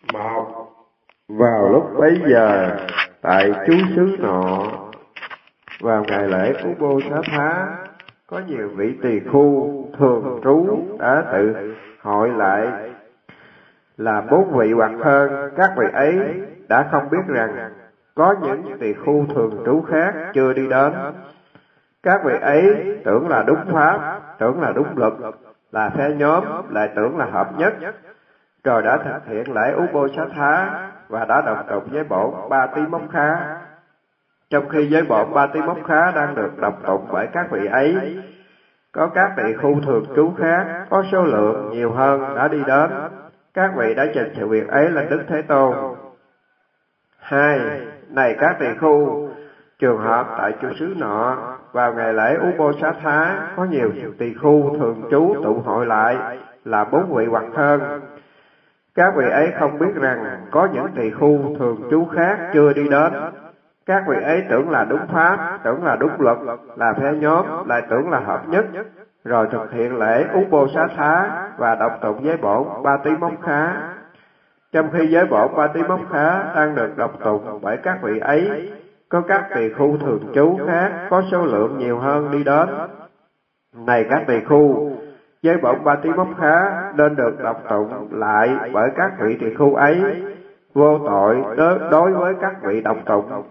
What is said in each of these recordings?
Một, vào lúc bấy giờ, tại chú xứ nọ, vào ngày lễ của Bô Xá Thá, có nhiều vị tỳ khu thường trú đã tự hội lại, là 4 vị hoặc hơn. Các vị ấy đã không biết rằng có những tỳ khu thường trú khác chưa đi đến. Các vị ấy tưởng là đúng pháp, tưởng là đúng luật, là phe nhóm, lại tưởng là hợp nhất, rồi đã thực hiện lễ Ubosatha và đã đọc tụng với bổn Patimokkha. Trong khi với bổn Patimokkha đang được đọc tụng bởi các vị ấy, có các tỳ khu thường trú khác có số lượng nhiều hơn đã đi đến. Các vị đã trình sự việc ấy lên Đức Thế Tôn. 2. Này các tỳ khu, trường hợp tại chu xứ nọ, vào ngày lễ Ubosatha có nhiều tỳ khu thường trú tụ hội lại, là 4 vị hoặc hơn. Các vị ấy không biết rằng có những tỳ khu thường trú khác chưa đi đến. Các vị ấy tưởng là đúng pháp, tưởng là đúng luật, là phe nhóm, lại tưởng là hợp nhất, rồi thực hiện lễ Ubosatha và đọc tụng với bổn Patimokkha. Trong khi với bổn Patimokkha đang được đọc tụng bởi các vị ấy, có các tỳ khu thường trú khác có số lượng nhiều hơn đi đến. Này các tỳ khu, với bổn Patimokkha nên được đọc tụng lại bởi các vị tỳ khu ấy, vô tội đối với các vị đọc tụng.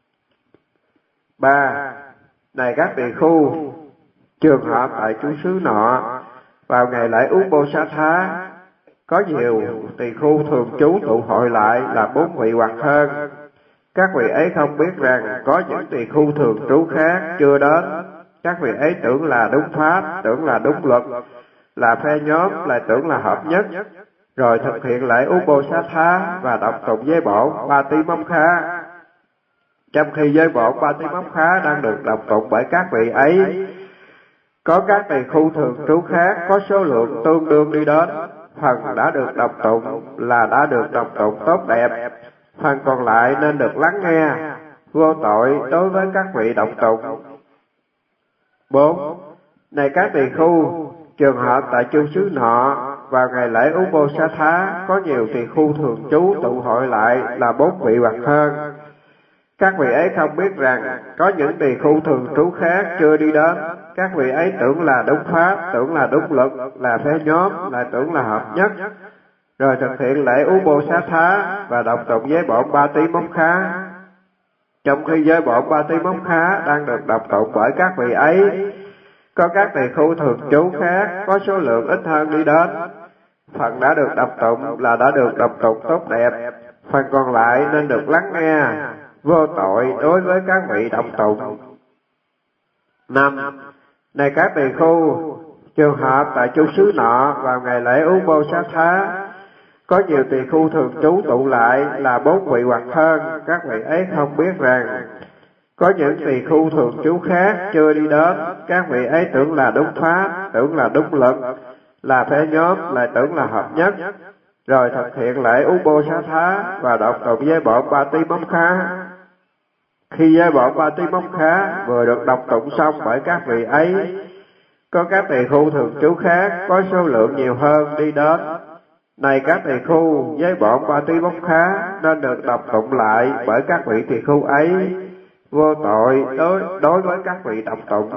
3. Này các tỳ khu, trường hợp tại chú xứ nọ, vào ngày lễ Ubosatha, có nhiều tỳ khu thường trú tụ hội lại, là 4 vị hoặc hơn. Các vị ấy không biết rằng có những tỳ khu thường trú khác chưa đến. Các vị ấy tưởng là đúng pháp, tưởng là đúng luật, là phe nhóm, lại tưởng là hợp nhất, rồi thực hiện lễ Ubosatha và đọc tụng với bổn Patimokkha. Trong khi với bổn Patimokkha đang được đọc tụng bởi các vị ấy, có các tỳ khu thường trú khác có số lượng tương đương đi đến. Phần đã được đọc tụng là đã được đọc tụng tốt đẹp, phần còn lại nên được lắng nghe, vô tội đối với các vị đọc tụng. 4. Này các tỳ khu, trường hợp tại chu xứ nọ, vào ngày lễ Ubosatha có nhiều tỳ khu thường trú tụ hội lại, là 4 vị hoặc hơn. Các vị ấy không biết rằng có những tỳ khu thường trú khác chưa đi đến. Các vị ấy tưởng là đúng pháp, tưởng là đúng luật, là phe nhóm, lại tưởng là hợp nhất, rồi thực hiện lễ Ubosatha và đọc tụng với bổn Patimokkha. Trong khi với bổn Patimokkha đang được đọc tụng bởi các vị ấy, có các tỳ khu thường trú khác có số lượng ít hơn đi đến. Phần đã được đọc tụng là đã được đọc tụng tốt đẹp, phần còn lại nên được lắng nghe, vô tội đối với các vị đọc tụng. 5. Này các tỳ khu, trường hợp tại chu xứ nọ, vào ngày lễ Ubosatha, có nhiều tỳ khu thường trú tụ lại, là 4 vị hoặc hơn. Các vị ấy không biết rằng có những tỳ khu thường trú khác chưa đi đến. Các vị ấy tưởng là đúng pháp, tưởng là đúng luật, là phe nhóm, lại tưởng là hợp nhất, rồi thực hiện lễ Ubosatha và đọc tụng với bổn Patimokkha. Khi với bổn Patimokkha vừa được đọc tụng xong bởi các vị ấy, có các tỳ khu thường trú khác có số lượng nhiều hơn đi đến. Này các tỳ khu, với bổn Patimokkha nên được đọc tụng lại bởi các vị tỳ khu ấy, vô tội đối với các vị đọc tụng.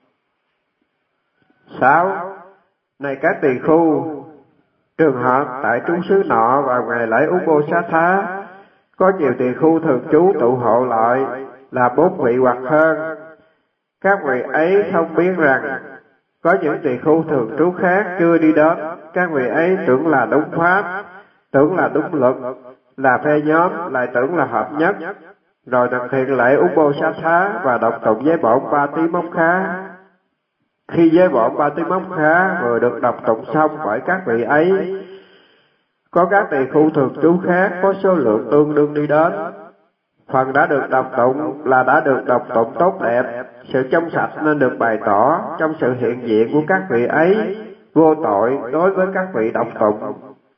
6. Này các tỳ khu, trường hợp tại trú xứ nọ, vào ngày lễ Ubosatha có nhiều tỳ khu thường trú tụ hội lại, là 4 vị hoặc hơn. Các vị ấy không biết rằng có những tỳ khu thường trú khác chưa đi đến. Các vị ấy tưởng là đúng pháp, tưởng là đúng luật, là phe nhóm, lại tưởng là hợp nhất, rồi thực hiện lễ Ubosatha và đọc tụng với bổn Patimokkha. Khi với bổn Patimokkha vừa được đọc tụng xong bởi các vị ấy, có các tỳ khu thường trú khác có số lượng tương đương đi đến. Phần đã được đọc tụng là đã được đọc tụng tốt đẹp, sự trong sạch nên được bày tỏ trong sự hiện diện của các vị ấy, vô tội đối với các vị đọc tụng.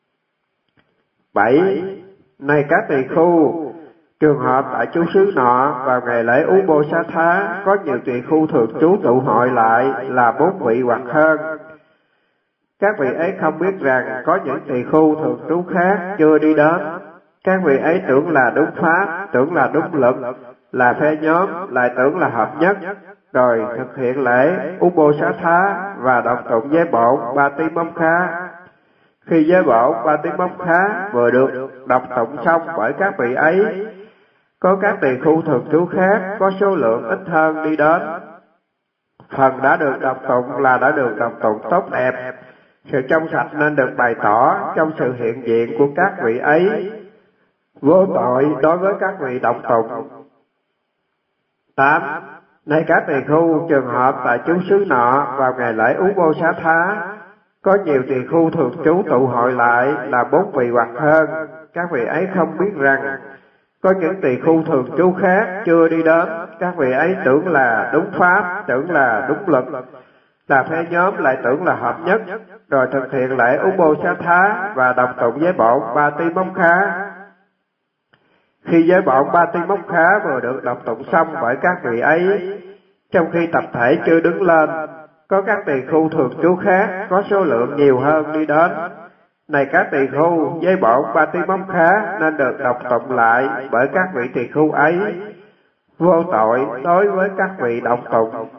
7. Này các tỳ khu, trường hợp tại chú xứ nọ, vào ngày lễ Ubosatha có nhiều tỳ khu thường trú tụ hội lại, là 4 vị hoặc hơn. Các vị ấy không biết rằng có những tỳ khưu thường trú khác chưa đi đến. Các vị ấy tưởng là đúng pháp, tưởng là đúng lực, là phe nhóm, lại tưởng là hợp nhất, rồi thực hiện lễ Ubosatha và đọc tụng giới bổn Patimokkha. Khi giới bổn Patimokkha vừa được đọc tụng xong bởi các vị ấy, có các tỳ khưu thường trú khác có số lượng ít hơn đi đến. Phần đã được đọc tụng là đã được đọc tụng tốt đẹp, sự trong sạch nên được bày tỏ trong sự hiện diện của các vị ấy, vô tội đối với các vị đọc tụng. 8. Này các tỳ khưu, trường hợp tại chú xứ nọ vào ngày lễ Ubosatha, có nhiều tỳ khưu thường trú tụ hội lại là 4 vị hoặc hơn. Các vị ấy không biết rằng có những tỳ khưu thường trú khác chưa đi đến. Các vị ấy tưởng là đúng pháp, tưởng là đúng lực, là phe nhóm, lại tưởng là hợp nhất, rồi thực hiện lễ Ubosatha và đọc tụng giới bổn Patimokkha. Khi giới bổn Patimokkha vừa được đọc tụng xong bởi các vị ấy, trong khi tập thể chưa đứng lên, có các tỳ khưu thường trú khác có số lượng nhiều hơn đi đến. Này các tỳ khưu, giới bổn Patimokkha nên được đọc tụng lại bởi các vị tỳ khưu ấy, vô tội đối với các vị đọc tụng.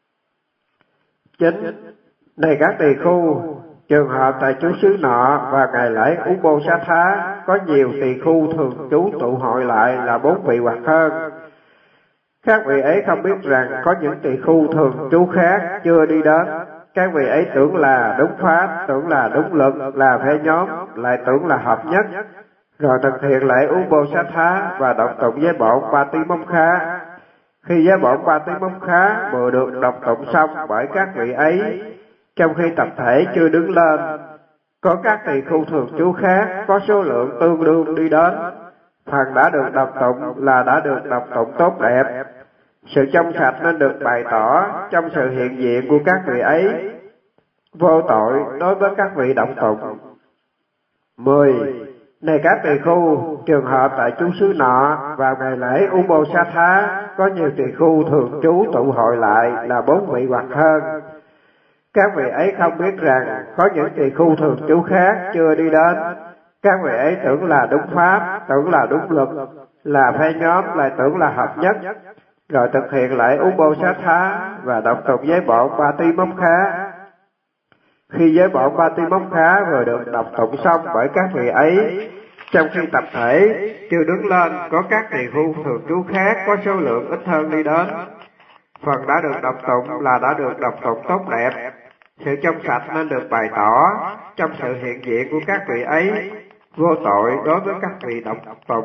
9. Này các tỳ khưu, trường hợp tại chú xứ nọ và ngày lễ Ubosatha, có nhiều tỳ khưu thường trú tụ hội lại là 4 vị hoặc hơn. Các vị ấy không biết rằng có những tỳ khưu thường trú khác chưa đi đến. Các vị ấy tưởng là đúng pháp, tưởng là đúng lực, là phe nhóm, lại tưởng là hợp nhất, rồi thực hiện lễ Ubosatha và đọc tụng giới bổn Patimokkha. Khi giới bổn Patimokkha vừa được đọc tụng xong bởi các vị ấy, trong khi tập thể chưa đứng lên, có các tỳ khưu thường trú khác có số lượng tương đương đi đến. Phần đã được đọc tụng là đã được đọc tụng tốt đẹp, sự trong sạch nên được bày tỏ trong sự hiện diện của các vị ấy, vô tội đối với các vị đọc tụng. 10. Này các tỳ khưu, trường hợp tại chú xứ nọ vào ngày lễ Ubosatha, có nhiều tỳ khưu thường trú tụ hội lại là 4 vị hoặc hơn. Các vị ấy không biết rằng có những tỳ khưu thường trú khác chưa đi đến. Các vị ấy tưởng là đúng pháp, tưởng là đúng lực, là phe nhóm, lại tưởng là hợp nhất, rồi thực hiện lễ Ubosatha và đọc tụng giới bổn Patimokkha. Khi giới bổn Patimokkha vừa được đọc tụng xong bởi các vị ấy, trong khi tập thể chưa đứng lên, có các tỳ khưu thường trú khác có số lượng ít hơn đi đến. Phần đã được đọc tụng là đã được đọc tụng tốt đẹp, sự trong sạch nên được bày tỏ trong sự hiện diện của các vị ấy, vô tội đối với các vị đọc tụng.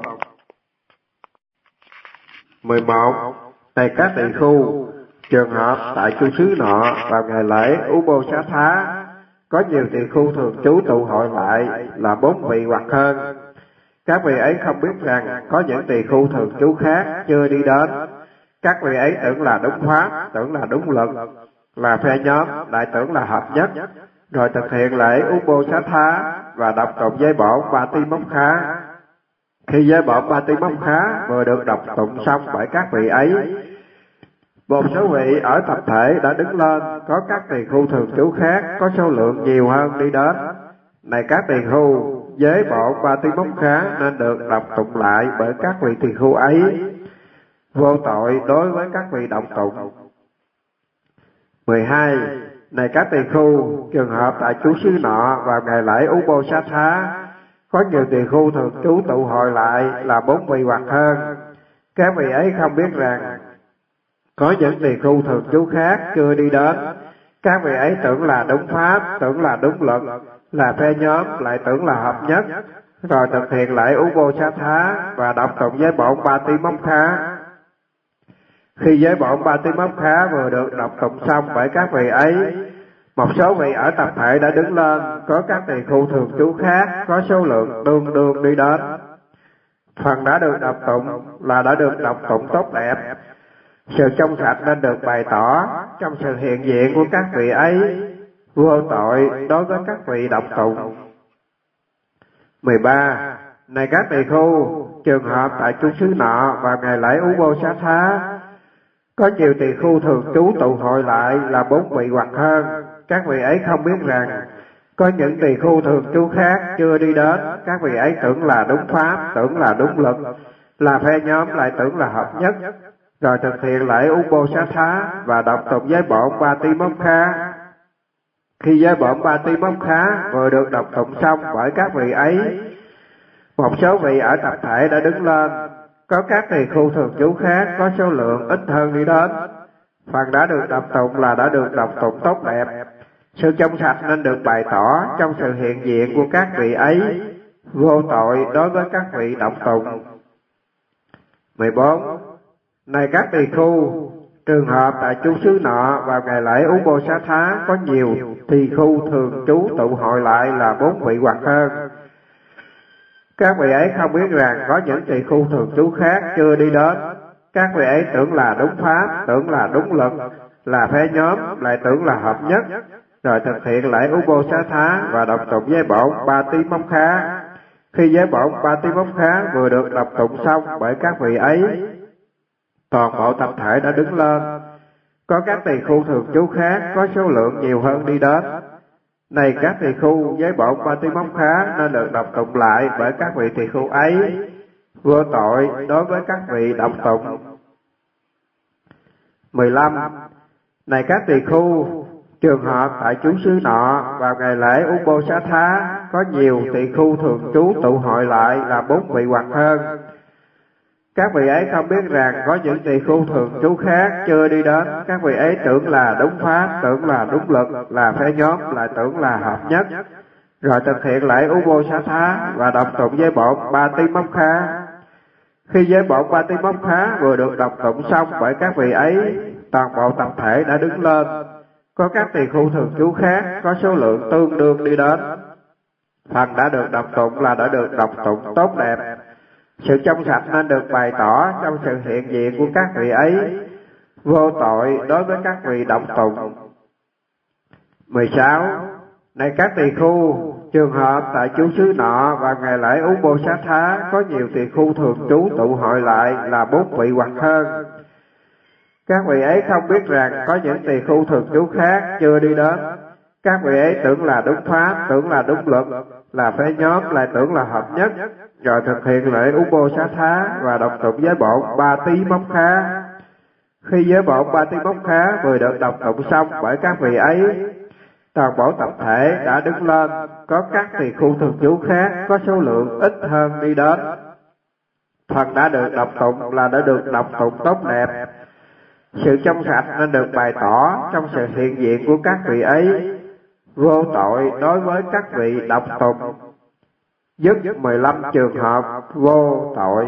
11. Này các tỳ khưu, trường hợp tại chú xứ nọ vào ngày lễ Ubosatha, có nhiều tỳ khưu thường trú tụ hội lại là 4 vị hoặc hơn. Các vị ấy không biết rằng có những tỳ khưu thường trú khác chưa đi đến. Các vị ấy tưởng là đúng pháp, tưởng là đúng lực, là phe nhóm, lại tưởng là hợp nhất, rồi thực hiện lễ Ubosatha và đọc tụng giới bổn Patimokkha. Khi giới bổn Patimokkha vừa được đọc tụng xong bởi các vị ấy, một số vị ở tập thể đã đứng lên, có các tỳ khưu thường trú khác có số lượng nhiều hơn đi đến. Này các tỳ khưu, giới bổn Patimokkha nên được đọc tụng lại bởi các vị tỳ khưu ấy, vô tội đối với các vị đọc tụng. 12. Này các tỳ khưu, trường hợp tại chú xứ nọ vào ngày lễ Ubosatha, có nhiều tỳ khưu thường trú tụ hội lại là 4 vị hoặc hơn. Các vị ấy không biết rằng có những tỳ khưu thường trú khác chưa đi đến. Các vị ấy tưởng là đúng pháp, tưởng là đúng lực, là phe nhóm, lại tưởng là hợp nhất, rồi thực hiện lễ Ubosatha và đọc tụng giới bổn Patimokkha. Khi giới bổn Patimokkha vừa được đọc tụng xong bởi các vị ấy, một số vị ở tập thể đã đứng lên, có các tỳ khưu thường trú khác có số lượng tương đương đi đến. Phần đã được đọc tụng là đã được đọc tụng tốt đẹp, sự trong sạch nên được bày tỏ trong sự hiện diện của các vị ấy, vô tội đối với các vị đọc tụng. 13. Này các tỳ khưu, trường hợp tại chú xứ nọ vào ngày lễ Ubosatha, có nhiều tỳ khưu thường trú tụ hội lại là 4 vị hoặc hơn. Các vị ấy không biết rằng Có những tỳ khu thường trú khác chưa đi đến, các vị ấy tưởng là đúng pháp, tưởng là đúng lực, là phe nhóm, lại tưởng là hợp nhất, rồi thực hiện lễ Ubosatha và đọc tụng giới bổn Patimokkha. Khi giới bổn Patimokkha vừa được đọc tụng xong bởi các vị ấy, một số vị ở tập thể đã đứng lên. Có các tỳ khu thường trú khác có số lượng ít hơn đi đến. Phần đã được đọc tụng là đã được đọc tụng tốt đẹp. Sự trong sạch nên được bày tỏ trong sự hiện diện của các vị ấy, vô tội đối với các vị đọc tụng. 14. Này các tỳ khu, trường hợp tại chú xứ nọ vào ngày lễ Ubosatha có nhiều tỳ khu thường trú tụ hội lại là 4 vị hoặc hơn. Các vị ấy không biết rằng có những tỳ khu thường trú khác chưa đi đến. Các vị ấy tưởng là đúng pháp, tưởng là đúng lực, là phe nhóm, lại tưởng là hợp nhất, rồi thực hiện lễ Ubosatha và đọc tụng giới bổn Patimokkha. Khi giới bổn Patimokkha vừa được đọc tụng xong bởi các vị ấy, toàn bộ tập thể đã đứng lên. Có các tỳ khu thường trú khác có số lượng nhiều hơn đi đến. Này các tỳ khu, giới bổn Patimokkha nên được đọc tụng lại bởi các vị tỳ khu ấy, vô tội đối với các vị đọc tụng. 15. Này các tỳ khu, trường hợp tại chú xứ nọ vào ngày lễ Ubosatha có nhiều tỳ khu thường trú tụ hội lại là 4 vị hoặc hơn. Các vị ấy không biết rằng có những tỳ khu thường trú khác chưa đi đến. Các vị ấy tưởng là đúng pháp, tưởng là đúng lực, là phe nhóm, lại tưởng là hợp nhất, rồi thực hiện lễ Ubosatha và đọc tụng giới bổn Patimokkha. Khi giới bổn Patimokkha vừa được đọc tụng xong bởi các vị ấy, toàn bộ tập thể đã đứng lên. Có các tỳ khu thường trú khác có số lượng tương đương đi đến. Phần đã được đọc tụng là đã được đọc tụng tốt đẹp. Sự trong sạch nên được bày tỏ trong sự hiện diện của các vị ấy, vô tội đối với các vị đọc tụng. 16. Này các tỳ khu, trường hợp tại chú xứ nọ và ngày lễ Ubosatha có nhiều tỳ khu thường trú tụ hội lại là 4 vị hoặc hơn. Các vị ấy không biết rằng có những tỳ khu thường trú khác chưa đi đến. Các vị ấy tưởng là đúng pháp, tưởng là đúng lực, là phe nhóm, lại tưởng là hợp nhất, rồi thực hiện lễ Ubosatha và đọc tụng giới bổn Patimokkha. Khi giới bổn Patimokkha vừa được đọc tụng xong bởi các vị ấy, toàn bộ tập thể đã đứng lên. Có các tỳ khu thường trú khác có số lượng ít hơn đi đến. Phần đã được đọc tụng là đã được đọc tụng tốt đẹp. Sự trong sạch nên được bày tỏ trong sự hiện diện của các vị ấy, vô tội đối với các vị đọc tụng. Dứt 15 trường hợp vô tội.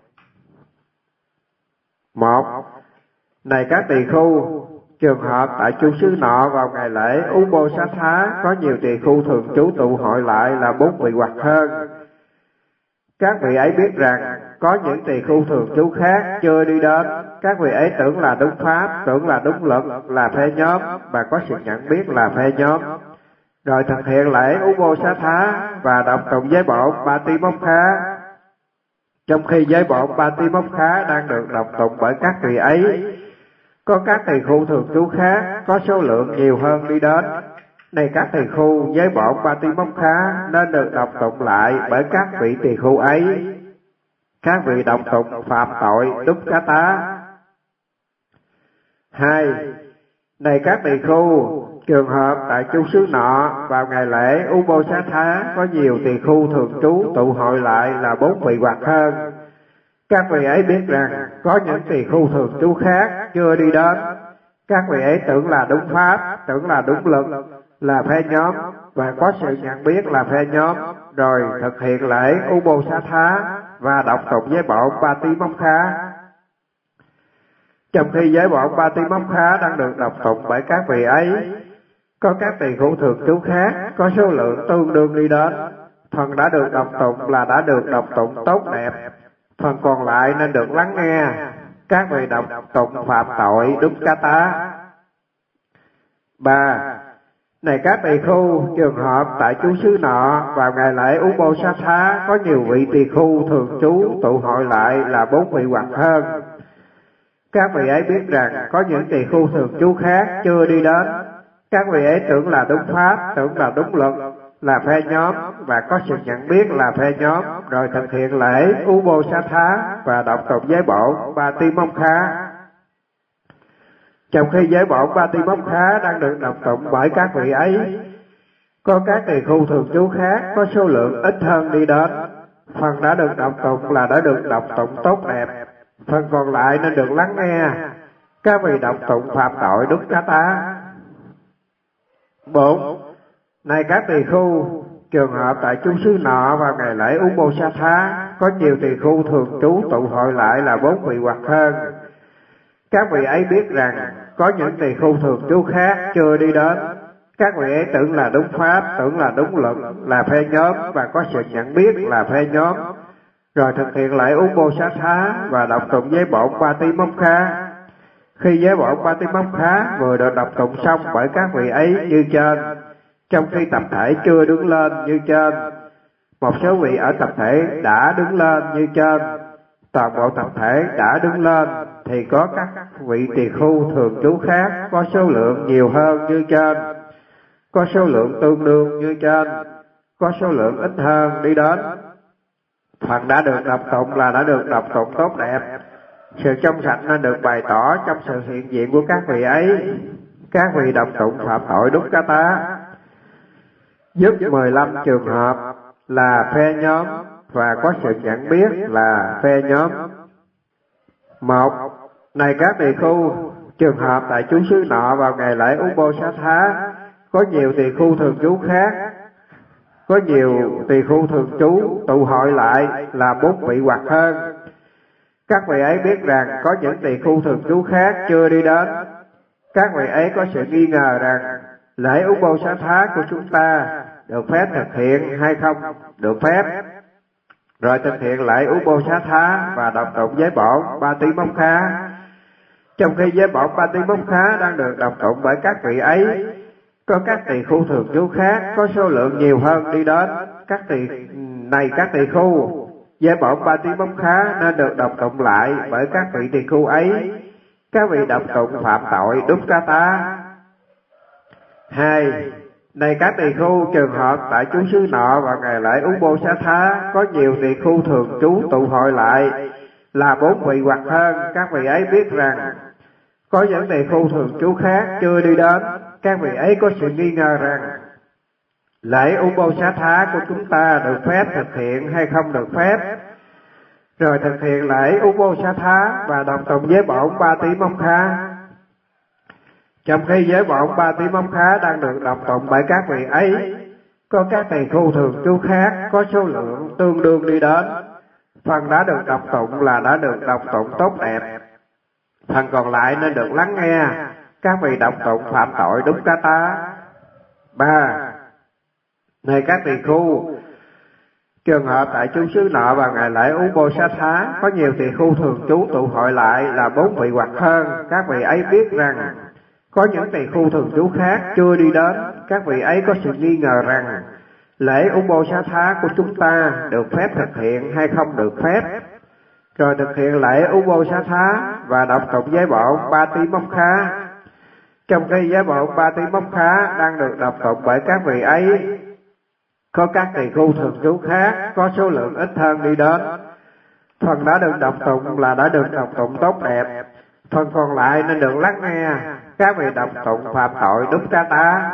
1. Này các tỳ khu, trường hợp tại chú xứ nọ vào ngày lễ Ubosatha có nhiều tỳ khu thường trú tụ hội lại là 4 vị hoặc hơn. Các vị ấy biết rằng có những tỳ khu thường trú khác chưa đi đến. Các vị ấy tưởng là đúng pháp, tưởng là đúng lực, là phe nhóm, và có sự nhận biết là phe nhóm, rồi thực hiện lễ Ubosatha và đọc tụng giới bổn Patimokkha. Trong khi giới bổn Patimokkha đang được đọc tụng bởi các vị ấy, có các tỳ khu thường trú khác có số lượng nhiều hơn đi đến. Này các tỳ khu, giới bổn Patimokkha nên được đọc tụng lại bởi các vị tỳ khu ấy. Các vị đọc tụng phạm tội Dukkata. 2. Này các tỳ khu, trường hợp tại chú xứ nọ vào ngày lễ Ubosatha có nhiều tỳ khu thường trú tụ hội lại là 4 vị hoặc hơn. Các vị ấy biết rằng có những tỳ khu thường trú khác chưa đi đến. Các vị ấy tưởng là đúng pháp, tưởng là đúng lực, là phe nhóm, và có sự nhận biết là phe nhóm, rồi thực hiện lễ Ubosatha và đọc tụng giới bổn Patimokkha. Trong khi giới bổn Patimokkha đang được đọc tụng bởi các vị ấy, có các tỳ khu thường trú khác có số lượng tương đương đi đến. Phần đã được đọc tụng là đã được đọc tụng tốt đẹp. Phần còn lại nên được lắng nghe. Các vị đọc tụng phạm tội Dukkata. 3. Này các tỳ khu, trường hợp tại chú xứ nọ vào ngày lễ Ubosatha có nhiều vị tỳ khu thường trú tụ hội lại là 4 vị hoặc hơn. Các vị ấy biết rằng có những tỳ khu thường trú khác chưa đi đến. Các vị ấy tưởng là đúng pháp, tưởng là đúng lực, là phe nhóm và có sự nhận biết là phe nhóm, rồi thực hiện lễ Ubosatha và đọc tụng giới bổn Patimokkha. Trong khi giới bổn Patimokkha đang được đọc tụng bởi các vị ấy, có các tỳ khu thường trú khác có số lượng ít hơn đi đến. Phần đã được đọc tụng là đã được đọc tụng tốt đẹp, phần còn lại nên được lắng nghe. Các vị đọc tụng phạm tội Dukkata. 4. Này các tỳ khu, trường hợp tại chú xứ nọ vào ngày lễ Ubosatha, có nhiều tỳ khu thường trú tụ hội lại là 4 vị hoặc hơn. Các vị ấy biết rằng có những tỳ khu thường trú khác chưa đi đến. Các vị ấy tưởng là đúng pháp, tưởng là đúng luận, là phe nhóm và có sự nhận biết là phe nhóm, rồi thực hiện lễ Ubosatha và đọc tụng giới bổn Patimokkha. Khi giới bổn Patimokkha vừa được đọc tụng xong bởi các vị ấy như trên, trong khi tập thể chưa đứng lên như trên, một số vị ở tập thể đã đứng lên như trên, toàn bộ tập thể đã đứng lên, thì có các vị tỳ khu thường trú khác có số lượng nhiều hơn như trên, có số lượng tương đương như trên, có số lượng ít hơn đi đến. Phần đã được đọc tụng là đã được đọc tụng tốt đẹp. Sự trong sạch nên được bày tỏ trong sự hiện diện của các vị ấy. Các vị đọc tụng phạm tội Dukkata. Giúp 15 trường hợp là phe nhóm và có sự nhận biết là phe nhóm. 1. Này các tỳ khu, trường hợp tại chú xứ nọ vào ngày lễ Ubosatha, có nhiều tỳ khu thường trú khác, có nhiều tỳ khu thường trú tụ hội lại là 4 vị hoặc hơn. Các vị ấy biết rằng có những tỳ khu thường trú khác chưa đi đến. Các vị ấy có sự nghi ngờ rằng lễ Ubosatha của chúng ta được phép thực hiện hay không được phép, rồi thực hiện lễ Ubosatha và đọc tụng giới bổn Patimokkha. Trong khi giới bổn Patimokkha đang được đọc tụng bởi các vị ấy, có các tỳ khu thường trú khác có số lượng nhiều hơn đi đến. Các tỳ khu, giới bổn Patimokkha nên được đọc tụng lại bởi các vị tỳ khu ấy. Các vị đọc tụng phạm tội Dukkata. 2. Này các tỳ khu, trường hợp tại chú xứ nọ vào ngày lễ Ubosatha, có nhiều tỳ khu thường trú tụ hội lại là 4 vị hoặc hơn. Các vị ấy biết rằng có những tỳ khu thường trú khác chưa đi đến. Các vị ấy có sự nghi ngờ rằng lễ Ubosatha của chúng ta được phép thực hiện hay không được phép, rồi thực hiện lễ Ubosatha và đọc tụng giới bổn Patimokkha. Trong khi giới bổn Patimokkha đang được đọc tụng bởi các vị ấy, có các tỳ khu thường trú khác có số lượng tương đương đi đến. Phần đã được đọc tụng là đã được đọc tụng tốt đẹp, phần còn lại nên được lắng nghe. Các vị đọc tụng phạm tội Dukkata. 3. Này các tỳ khu, trường hợp tại chú xứ nọ vào ngày lễ Ubosatha, có nhiều tỳ khu thường trú tụ hội lại là 4 vị hoặc hơn. Các vị ấy biết rằng có những tỳ khu thường trú khác chưa đi đến. Các vị ấy có sự nghi ngờ rằng lễ Ubosatha của chúng ta được phép thực hiện hay không được phép, rồi thực hiện lễ Ubosatha và đọc tụng giới bổn Patimokkha. Trong khi giới bổn Patimokkha đang được đọc tụng bởi các vị ấy, có các tỳ khu thường trú khác có số lượng ít hơn đi đến. Phần đã được đọc tụng là đã được đọc tụng tốt đẹp, phần còn lại nên được lắng nghe. Các vị đọc tụng phạm tội Dukkata.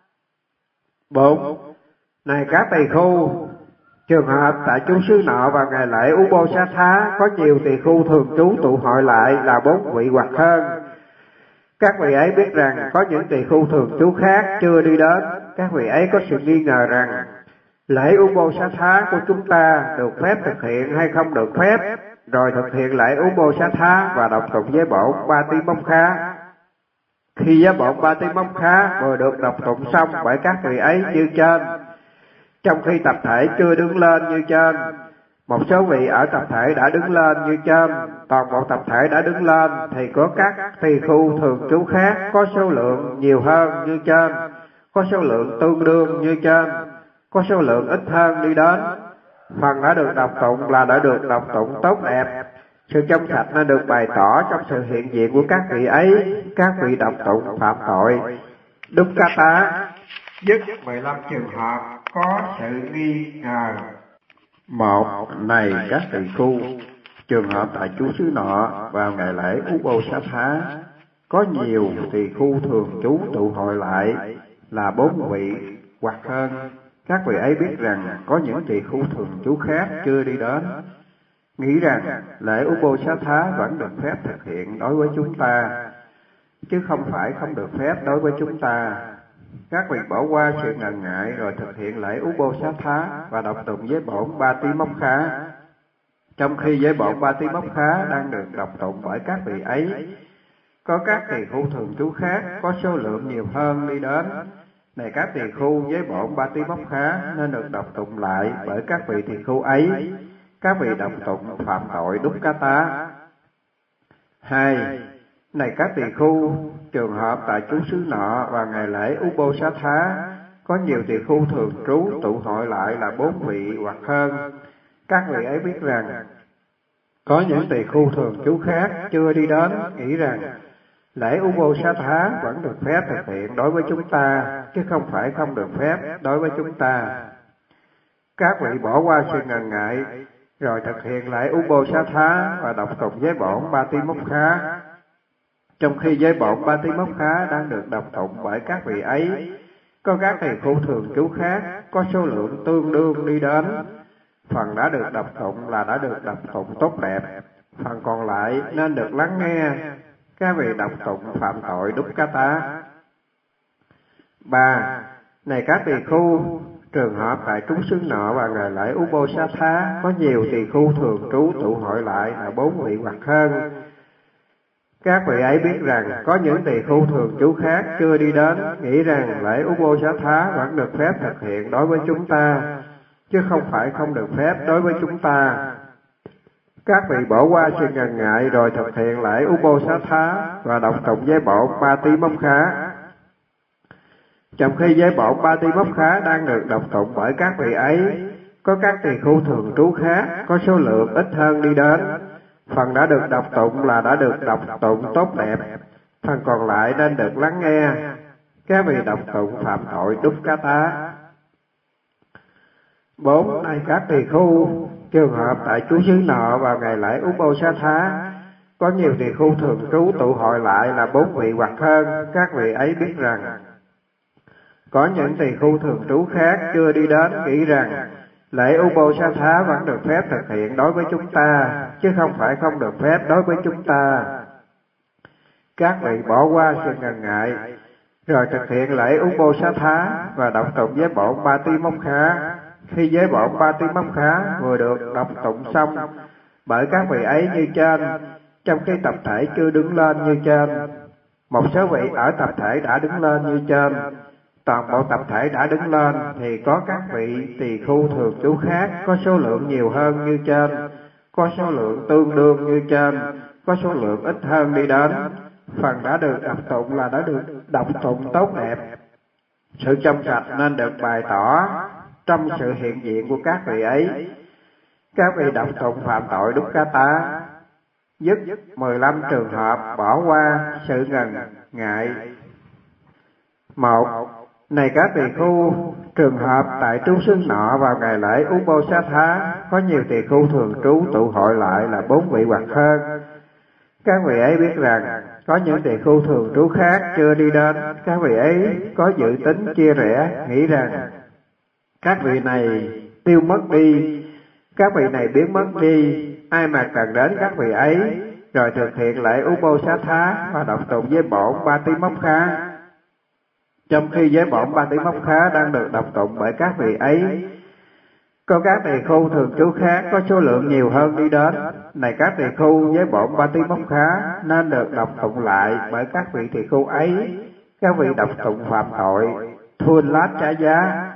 4. Này các tỳ khu, trường hợp tại chú xứ nọ vào ngày lễ Ubosatha, có nhiều tỳ khu thường trú tụ hội lại là 4 vị hoặc hơn. Các vị ấy biết rằng có những tỳ khu thường trú khác chưa đi đến. Các vị ấy có sự nghi ngờ rằng lễ Ubosatha của chúng ta được phép thực hiện hay không được phép, rồi thực hiện lễ Ubosatha và đọc tụng giới bổn Patimokkha. Khi giới bổn Patimokkha vừa được đọc tụng xong bởi các vị ấy như trên, trong khi tập thể chưa đứng lên như trên, một số vị ở tập thể đã đứng lên như trên, toàn bộ tập thể đã đứng lên, thì có các tỳ khu thường trú khác có số lượng nhiều hơn như trên, có số lượng tương đương như trên, có số lượng ít hơn đi đến. Phần đã được đọc tụng là đã được đọc tụng tốt đẹp. Sự trong sạch nên được bày tỏ trong sự hiện diện của các vị ấy. Các vị đọc tụng phạm tội Dukkata. Dứt 15 trường hợp có sự nghi ngờ. Một, này các tỳ khu, trường hợp tại chú xứ nọ vào ngày lễ Uposatha, có nhiều tỳ khu thường trú tụ hội lại là 4 vị hoặc hơn. Các vị ấy biết rằng có những tỳ khu thường trú khác chưa đi đến, nghĩ rằng lễ Uposatha vẫn được phép thực hiện đối với chúng ta, chứ không phải không được phép đối với chúng ta. Các vị bỏ qua sự ngần ngại rồi thực hiện lễ Uposatha và đọc tụng giới bổn Patimokkha, trong khi giới bổn Patimokkha đang được đọc tụng bởi các vị ấy. Có các tỳ khu thường trú khác có số lượng nhiều hơn đi đến. Này các tỳ khu, giới bổn Patimokkha nên được đọc tụng lại bởi các vị tỳ khu ấy. Các vị đọc tụng phạm tội Dukkata. 2. Này các tỳ khu, trường hợp tại chú xứ nọ vào ngày lễ Uposatha, có nhiều tỳ khu thường trú tụ hội lại là 4 vị hoặc hơn. Các vị ấy biết rằng có những tỳ khu thường trú khác chưa đi đến, nghĩ rằng lễ Uposatha vẫn được phép thực hiện đối với chúng ta, chứ không phải không được phép đối với chúng ta. Các vị bỏ qua sự ngần ngại rồi thực hiện lễ Uposatha và đọc tụng giới bổn Patimokkha, trong khi giới bổn Patimokkha đang được đọc tụng bởi các vị ấy. Có các tỳ khu thường trú khác có số lượng tương đương đi đến. Phần đã được đọc tụng là đã được đọc tụng tốt đẹp, phần còn lại nên được lắng nghe. Các vị đọc tụng phạm tội Dukkata. 3. Này các tỳ khu, trường hợp tại trú xứ nọ vào ngày lễ Uposatha, có nhiều tỳ khu thường trú tụ hội lại là 4 vị hoặc hơn. Các vị ấy biết rằng có những tỳ khu thường trú khác chưa đi đến, nghĩ rằng lễ Uposatha vẫn được phép thực hiện đối với chúng ta, chứ không phải không được phép đối với chúng ta. Các vị bỏ qua sự ngần ngại rồi thực hiện lễ Uposatha và đọc tụng giới bổn Patimokkha, trong khi giới bổn Patimokkha đang được đọc tụng bởi các vị ấy. Có các tỳ khu thường trú khác có số lượng ít hơn đi đến. Phần đã được đọc tụng là đã được đọc tụng tốt đẹp, phần còn lại nên được lắng nghe. Các vị đọc tụng phạm tội Dukkata. 4. Này các tỳ khu, trường hợp tại chú xứ nọ vào ngày lễ Uposatha, có nhiều tỳ khu thường trú tụ hội lại là 4 vị hoặc hơn. Các vị ấy biết rằng có những tỳ khu thường trú khác chưa đi đến, nghĩ rằng lễ Uposatha vẫn được phép thực hiện đối với chúng ta, chứ không phải không được phép đối với chúng ta. Các vị bỏ qua sự ngần ngại rồi thực hiện lễ Uposatha và đọc tụng giới bổn Patimokkha. Khi giới bổn Patimokkha vừa được đọc tụng xong bởi các vị ấy như trên, trong khi tập thể chưa đứng lên như trên. Một số vị ở tập thể đã đứng lên như trên. Toàn bộ tập thể đã đứng lên thì có các vị tỳ khu thường trú khác có số lượng nhiều hơn như trên, có số lượng tương đương như trên, có số lượng ít hơn đi đến. Phần đã được đọc tụng là đã được đọc tụng tốt đẹp. Sự trong sạch nên được bày tỏ trong sự hiện diện của các vị ấy. Các vị đọc tụng phạm tội Dukkata. Dứt 15 trường hợp bỏ qua sự ngần ngại. 1. Này các tỳ khu, trường hợp tại trú xứ nọ vào ngày lễ Uposatha, có nhiều tỳ khu thường trú tụ hội lại là 4 vị hoặc hơn. Các vị ấy biết rằng có những tỳ khu thường trú khác chưa đi đến. Các vị ấy có dự tính chia rẽ, nghĩ rằng các vị này tiêu mất đi, các vị này biến mất đi, ai mà cần đến các vị ấy, rồi thực hiện lễ Uposatha và đọc tụng giới bổn Patimokkha, trong khi giới bổn Patimokkha đang được đọc tụng bởi các vị ấy. Có các tỳ khu thường trú khác có số lượng nhiều hơn đi đến. Này các tỳ khu, giới bổn Patimokkha nên được đọc tụng lại bởi các vị tỳ khu ấy. Các vị đọc tụng phạm tội Thun Lát Trả Giá.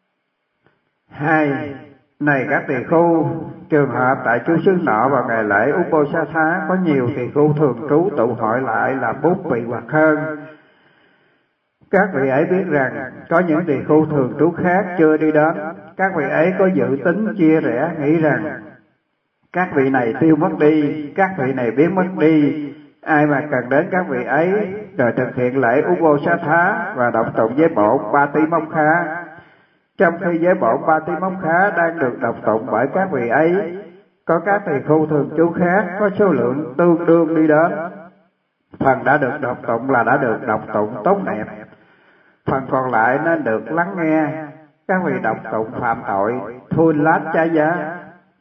2. Này các tỳ khu, trường hợp tại chú xứ nọ vào ngày lễ Uposatha, có nhiều tỳ khu thường trú tụ hội lại là 4 vị hoặc hơn. Các vị ấy biết rằng có những tỳ khu thường trú khác chưa đi đến. Các vị ấy có dự tính chia rẽ, nghĩ rằng các vị này tiêu mất đi, các vị này biến mất đi, ai mà cần đến các vị ấy, rồi thực hiện lễ Uposatha và đọc tụng giới bổn Patimokkha, Trong khi giới bổn Ba Tí Móc Khá đang được đọc tụng bởi các vị ấy, có các tỳ khu thường trú khác có số lượng tương đương đi đến. Phần đã được đọc tụng là đã được đọc tụng tốt đẹp, phần còn lại nên được lắng nghe. Các vị đọc tụng phạm tội thun lát trái giá.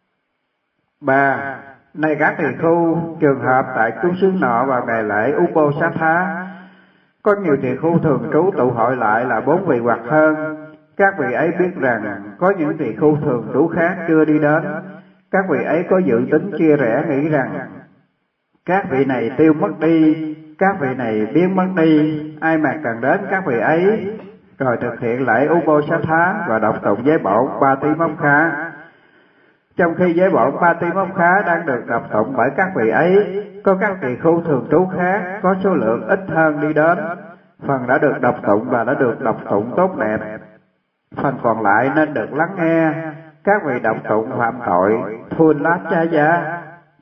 3. Này các tỳ khu, trường hợp tại chú xứ nọ vào ngày lễ Uposatha, có nhiều tỳ khu thường trú tụ hội lại là 4 vị hoặc hơn. Các vị ấy biết rằng có những tỳ khu thường trú khác chưa đi đến. Các vị ấy có dự tính chia rẽ, nghĩ rằng các vị này tiêu mất đi, các vị này biến mất đi, ai mà cần đến các vị ấy, rồi thực hiện lễ Uposatha và đọc tụng giới bổn Ba Tí Móc Khá. Trong khi giới bổn Ba Tí Móc Khá đang được đọc tụng bởi các vị ấy, có các tỳ khu thường trú khác có số lượng ít hơn đi đến. Phần đã được đọc tụng và đã được đọc tụng tốt đẹp, phần còn lại nên được lắng nghe. Các vị đọc tụng phạm tội thun lát trái giá.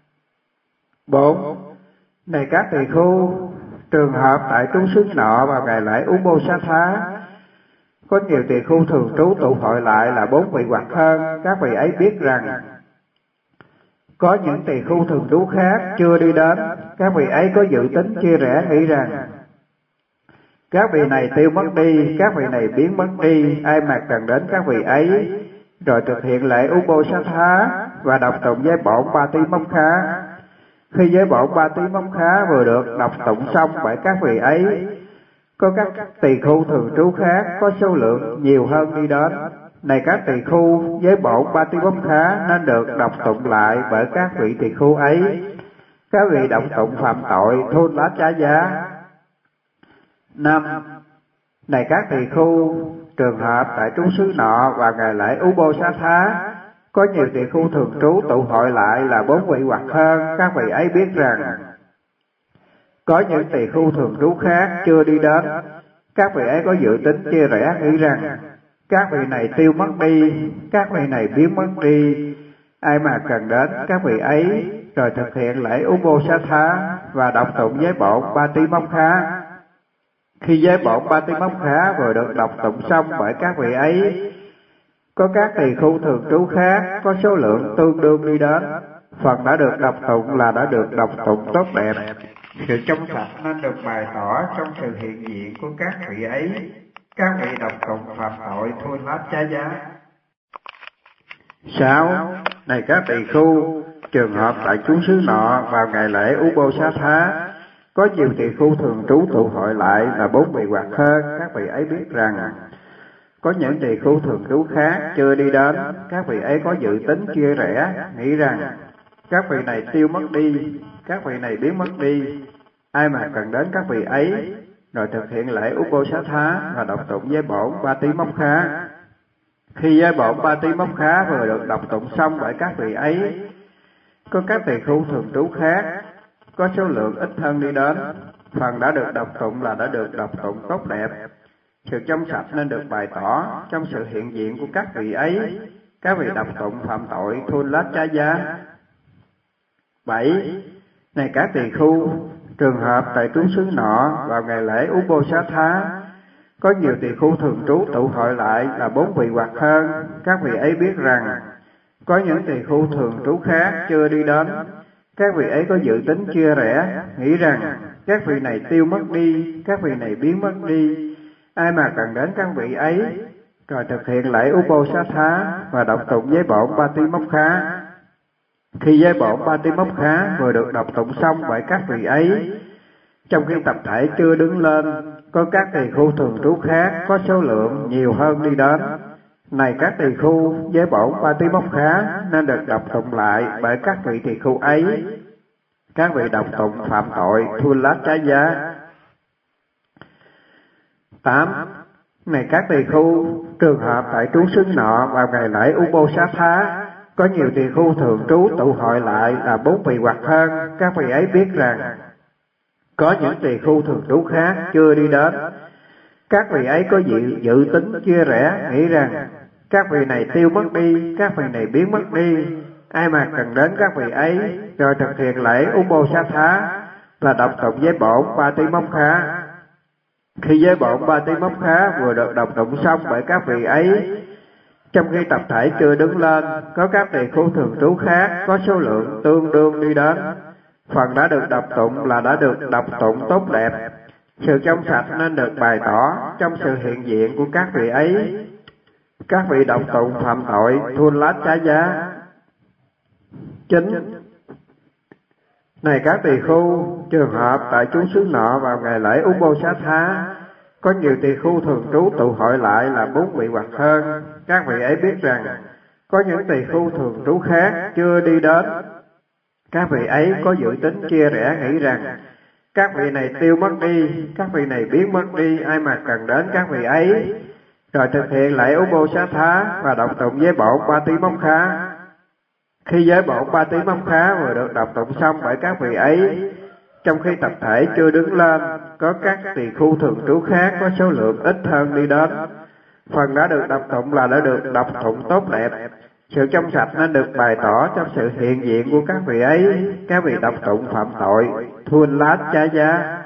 4. Này các tỳ khu, trường hợp tại trú xứ nọ vào ngày lễ Uposatha, có nhiều tỳ khu thường trú tụ hội lại là 4 vị hoặc hơn. Các vị ấy biết rằng có những tỳ khu thường trú khác chưa đi đến. Các vị ấy có dự tính chia rẽ, nghĩ rằng các vị này tiêu mất đi, các vị này biến mất đi, ai mà cần đến các vị ấy, rồi thực hiện lễ Uposatha và đọc tụng giới bổn Ba Tí Móc Khá. Khi giới bổn Ba Tí Móc Khá vừa được đọc tụng xong bởi các vị ấy, có các tỳ khu thường trú khác có số lượng nhiều hơn đi đến. Này các tỳ khu, giới bổn Ba Tí Móc Khá nên được đọc tụng lại bởi các vị tỳ khu ấy. Các vị đọc tụng phạm tội thun lát trái giá. 5. Này các tỳ khu, trường hợp tại trú xứ nọ vào ngày lễ Uposatha, có nhiều tỳ khu thường trú tụ hội lại là 4 vị hoặc hơn. Các vị ấy biết rằng có những tỳ khu thường trú khác chưa đi đến. Các vị ấy có dự tính chia rẽ, nghĩ rằng các vị này tiêu mất đi, các vị này biến mất đi, ai mà cần đến các vị ấy, rồi thực hiện lễ Uposatha và đọc tụng giới bổn Ba Tí Móc Khá. Khi giới bổn Ba Tí Móc Khá vừa được đọc tụng xong bởi các vị ấy, có các tỳ khu thường trú khác có số lượng tương đương đi đến. Phần đã được đọc tụng là đã được đọc tụng tốt đẹp, sự trong sạch nên được bày tỏ trong sự hiện diện của các vị ấy. Các vị đọc tụng phạm tội thun lát trái giá. 6. Này các tỳ khu, trường hợp tại trú xứ nọ vào ngày lễ Uposatha, có nhiều tỳ khu thường trú tụ hội lại là 4 vị hoặc hơn. Các vị ấy biết rằng có những tỳ khu thường trú khác chưa đi đến. Các vị ấy có dự tính chia rẽ, nghĩ rằng các vị này tiêu mất đi, các vị này biến mất đi, ai mà cần đến các vị ấy, rồi thực hiện lễ Uposatha và đọc tụng giới bổn Ba Tí Móc Khá. Khi giới bổn Ba Tí Móc Khá vừa được đọc tụng xong bởi các vị ấy, có các tỳ khu thường trú khác có số lượng ít hơn đi đến. Phần đã được đọc tụng là đã được đọc tụng tốt đẹp, sự trong sạch nên được bày tỏ trong sự hiện diện của các vị ấy. Các vị đọc tụng phạm tội thun lát trái giá. 7. Này các tỳ khu, trường hợp tại trú xứ nọ vào ngày lễ Uposatha, có nhiều tỳ khu thường trú tụ hội lại là 4 vị hoặc hơn. Các vị ấy biết rằng có những tỳ khu thường trú khác chưa đi đến. Các vị ấy có dự tính chia rẽ, nghĩ rằng các vị này tiêu mất đi, các vị này biến mất đi, ai mà cần đến các vị ấy, rồi thực hiện lễ Uposatha và đọc tụng giới bổn Ba Tí Móc Khá. Khi giới bổn Ba Tí Móc Khá vừa được đọc tụng xong bởi các vị ấy, trong khi tập thể chưa đứng lên, có các tỳ khu thường trú khác có số lượng nhiều hơn đi đến. Này các tỳ khu, giới bổn Ba Tí Móc Khá nên được đọc tụng lại bởi các vị tỳ khu ấy. Các vị đọc tụng phạm tội thun lát trái giá. 8. Này các tỳ khu, trường hợp tại trú xứ nọ vào ngày lễ Uposatha, có nhiều tỳ khu thường trú tụ hội lại là 4 vị hoặc hơn. Các vị ấy biết rằng có những tỳ khu thường trú khác chưa đi đến. Các vị ấy có dự tính chia rẽ, nghĩ rằng các vị này tiêu mất đi, các vị này biến mất đi, ai mà cần đến các vị ấy, rồi thực hiện lễ Uposatha là đọc tụng giới bổn Ba Tí Móc Khá. Khi giới bổn Ba Tí Móc Khá vừa được đọc tụng xong bởi các vị ấy, Trong khi tập thể chưa đứng lên, có các tỳ khưu thường trú khác có số lượng tương đương đi đến. Phần đã được đọc tụng là đã được đọc tụng tốt đẹp. Sự trong sạch nên được bày tỏ trong sự hiện diện của các vị ấy. Các vị đọc tụng phạm tội thun lát trả giá. 9. Này các tỳ khưu, trường hợp tại chú xứ nọ vào ngày lễ Ubosatha, có nhiều tỳ khưu thường trú tụ hội lại là 4 vị hoặc hơn. Các vị ấy biết rằng có những tỳ khưu thường trú khác chưa đi đến. Các vị ấy có dự tính chia rẽ nghĩ rằng các vị này tiêu mất đi, các vị này biến mất đi, ai mà cần đến các vị ấy. Rồi thực hiện lễ Ubosatha và đọc tụng với bổn Patimokkha. Khi giới bổn Patimokkha vừa được đọc tụng xong bởi các vị ấy, trong khi tập thể chưa đứng lên, có các tỳ khưu thường trú khác có số lượng ít hơn đi đến. Phần đã được đọc tụng là đã được đọc tụng tốt đẹp. Sự trong sạch nên được bày tỏ trong sự hiện diện của các vị ấy. Các vị đọc tụng phạm tội thun lát trả giá.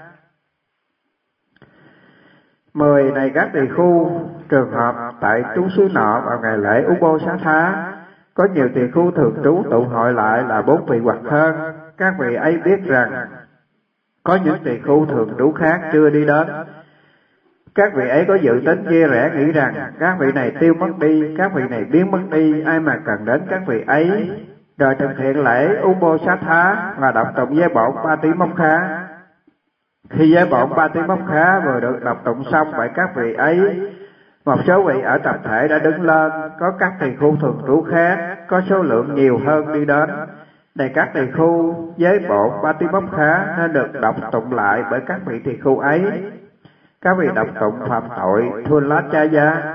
10. Này các tỳ khưu, trường hợp tại trú xứ nọ vào ngày lễ Ubosatha, có nhiều tỳ khưu thường trú tụ hội lại là 4 vị hoặc hơn. Các vị ấy biết rằng có những tỳ khưu thường trú khác chưa đi đến. Các vị ấy có dự tính chia rẽ nghĩ rằng các vị này tiêu mất đi, các vị này biến mất đi, ai mà cần đến các vị ấy. Rồi thực hiện lễ Ubosatha và đọc tụng với bổn Patimokkha. Khi với bổn Patimokkha vừa được đọc tụng xong bởi các vị ấy, một số vị ở tập thể đã đứng lên, có các tỳ khưu thường trú khác có số lượng nhiều hơn đi đến. Này các tỳ khưu, với bổn Patimokkha nên được đọc tụng lại bởi các vị tỳ khưu ấy. Các vị đọc tụng phạm tội thun lát trả giá.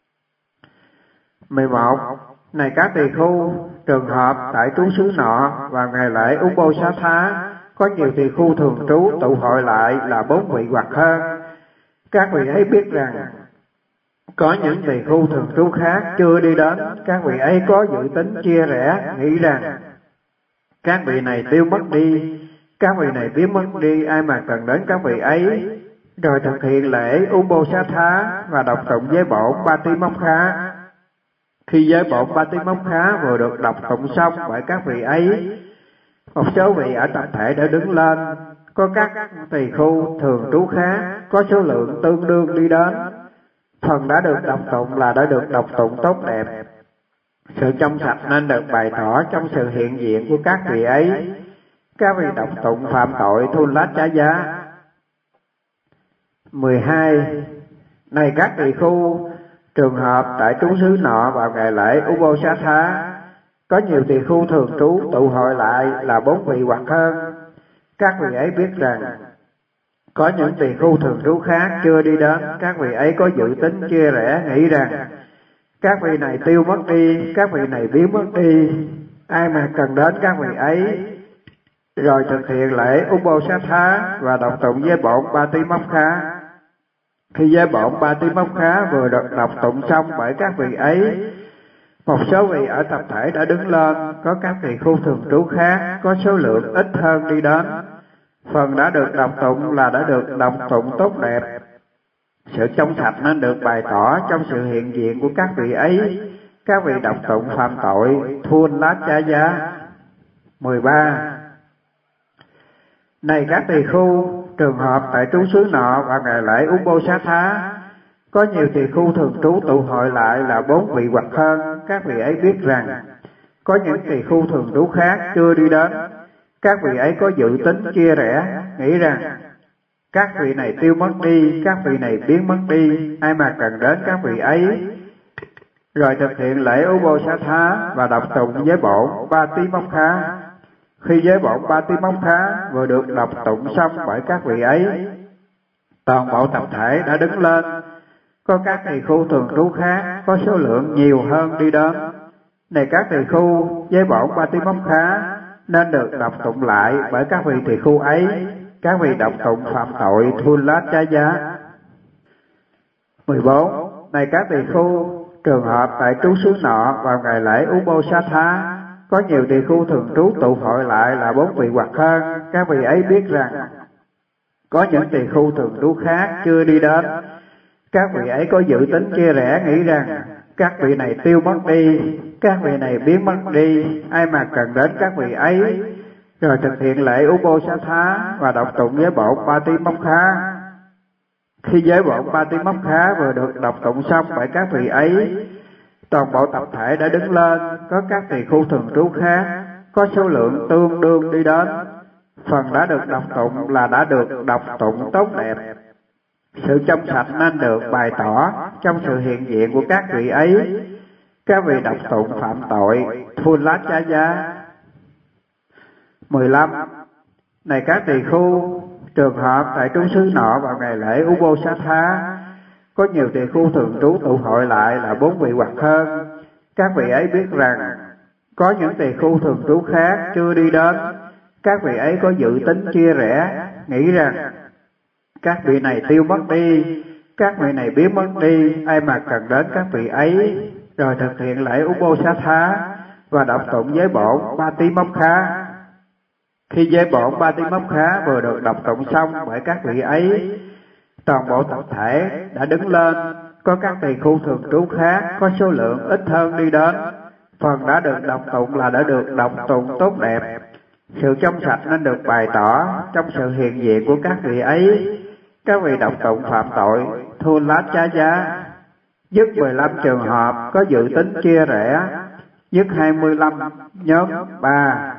11. Này các tỳ khưu, trường hợp tại trú xứ nọ vào ngày lễ Ubosatha, có nhiều tỳ khưu thường trú tụ hội lại là 4 vị hoặc hơn. Các vị ấy biết rằng có những tỳ khưu thường trú khác chưa đi đến. Các vị ấy có dự tính chia rẽ nghĩ rằng các vị này tiêu mất đi, các vị này biến mất đi, ai mà cần đến các vị ấy. Rồi thực hiện lễ Ubosatha và đọc tụng với bổn Patimokkha. Khi với bổn Patimokkha vừa được đọc tụng xong bởi các vị ấy, một số vị ở tập thể đã đứng lên, có các tỳ khưu thường trú khác có số lượng tương đương đi đến. Phần đã được đọc tụng là đã được đọc tụng tốt đẹp. Sự trong sạch nên được bày tỏ trong sự hiện diện của các vị ấy. Các vị đọc tụng phạm tội thun lát trả giá. 12. Này các tỳ khưu, trường hợp tại trú xứ nọ vào ngày lễ Ubosatha, có nhiều tỳ khưu thường trú tụ hội lại là 4 vị hoặc hơn. Các vị ấy biết rằng có những tỳ khưu thường trú khác chưa đi đến. Các vị ấy có dự tính chia rẽ nghĩ rằng các vị này tiêu mất đi, các vị này biến mất đi, ai mà cần đến các vị ấy. Rồi thực hiện lễ Ubosatha và đọc tụng với bổn Patimokkha. Khi với bổn Patimokkha vừa được đọc tụng xong bởi các vị ấy, một số vị ở tập thể đã đứng lên, có các tỳ khưu thường trú khác có số lượng ít hơn đi đến. Phần đã được đọc tụng là đã được đọc tụng tốt đẹp. Sự trong sạch nên được bày tỏ trong sự hiện diện của các vị ấy. Các vị đọc tụng phạm tội thun lát trả giá. 13. Này các tỳ khưu, trường hợp tại trú xứ nọ vào ngày lễ Ubosatha, có nhiều tỳ khưu thường trú tụ hội lại là 4 vị hoặc hơn. Các vị ấy biết rằng có những tỳ khưu thường trú khác chưa đi đến. Các vị ấy có dự tính chia rẽ nghĩ rằng các vị này tiêu mất đi, các vị này biến mất đi, ai mà cần đến các vị ấy. Rồi thực hiện lễ Ubosatha và đọc tụng với bổn Patimokkha. Khi với bổn Patimokkha vừa được đọc tụng xong bởi các vị ấy, toàn bộ tập thể đã đứng lên, có các tỳ khưu thường trú khác có số lượng nhiều hơn đi đến. Này các tỳ khưu, với bổn Patimokkha nên được đọc tụng lại bởi các vị tỳ khưu ấy. Các vị đọc tụng phạm tội thun lát trả giá. 14. Này các tỳ khưu, trường hợp tại trú xứ nọ vào ngày lễ Ubosatha, có nhiều tỳ khưu thường trú tụ hội lại là 4 vị hoặc hơn. Các vị ấy biết rằng có những tỳ khưu thường trú khác chưa đi đến. Các vị ấy có dự tính chia rẽ nghĩ rằng các vị này tiêu mất đi, các vị này biến mất đi, ai mà cần đến các vị ấy, rồi thực hiện lễ Ubosatha và đọc tụng giới bổn Patimokkha. Khi giới bổn Patimokkha vừa được đọc tụng xong bởi các vị ấy, toàn bộ tập thể đã đứng lên, có các tỳ khu thường trú khác, có số lượng tương đương đi đến. Phần đã được đọc tụng là đã được đọc tụng tốt đẹp. Sự trong sạch nên được bày tỏ trong sự hiện diện của các vị ấy. Các vị đọc tụng phạm tội Thulachaya. 15. Này các tỳ khu, trường hợp tại trú xứ nọ vào ngày lễ Ubosatha, có nhiều tỳ khu thường trú tụ hội lại là 4 vị hoặc hơn. Các vị ấy biết rằng có những tỳ khu thường trú khác chưa đi đến. Các vị ấy có dự tính chia rẽ, nghĩ rằng các vị này tiêu mất đi, các vị này biến mất đi, ai mà cần đến các vị ấy, rồi thực hiện lễ Ubosatha và đọc tụng giới bổn Patimokkha. Khi giới bổn Patimokkha vừa được đọc tụng xong bởi các vị ấy, toàn bộ tập thể đã đứng lên, có các tỳ khu thường trú khác, có số lượng ít hơn đi đến. Phần đã được đọc tụng là đã được đọc tụng tốt đẹp. Sự trong sạch nên được bày tỏ trong sự hiện diện của các vị ấy. Các vị đọc tụng phạm tội Thulachaya. Dứt 15 trường hợp có dự tính chia rẽ, dứt 25 nhóm 3.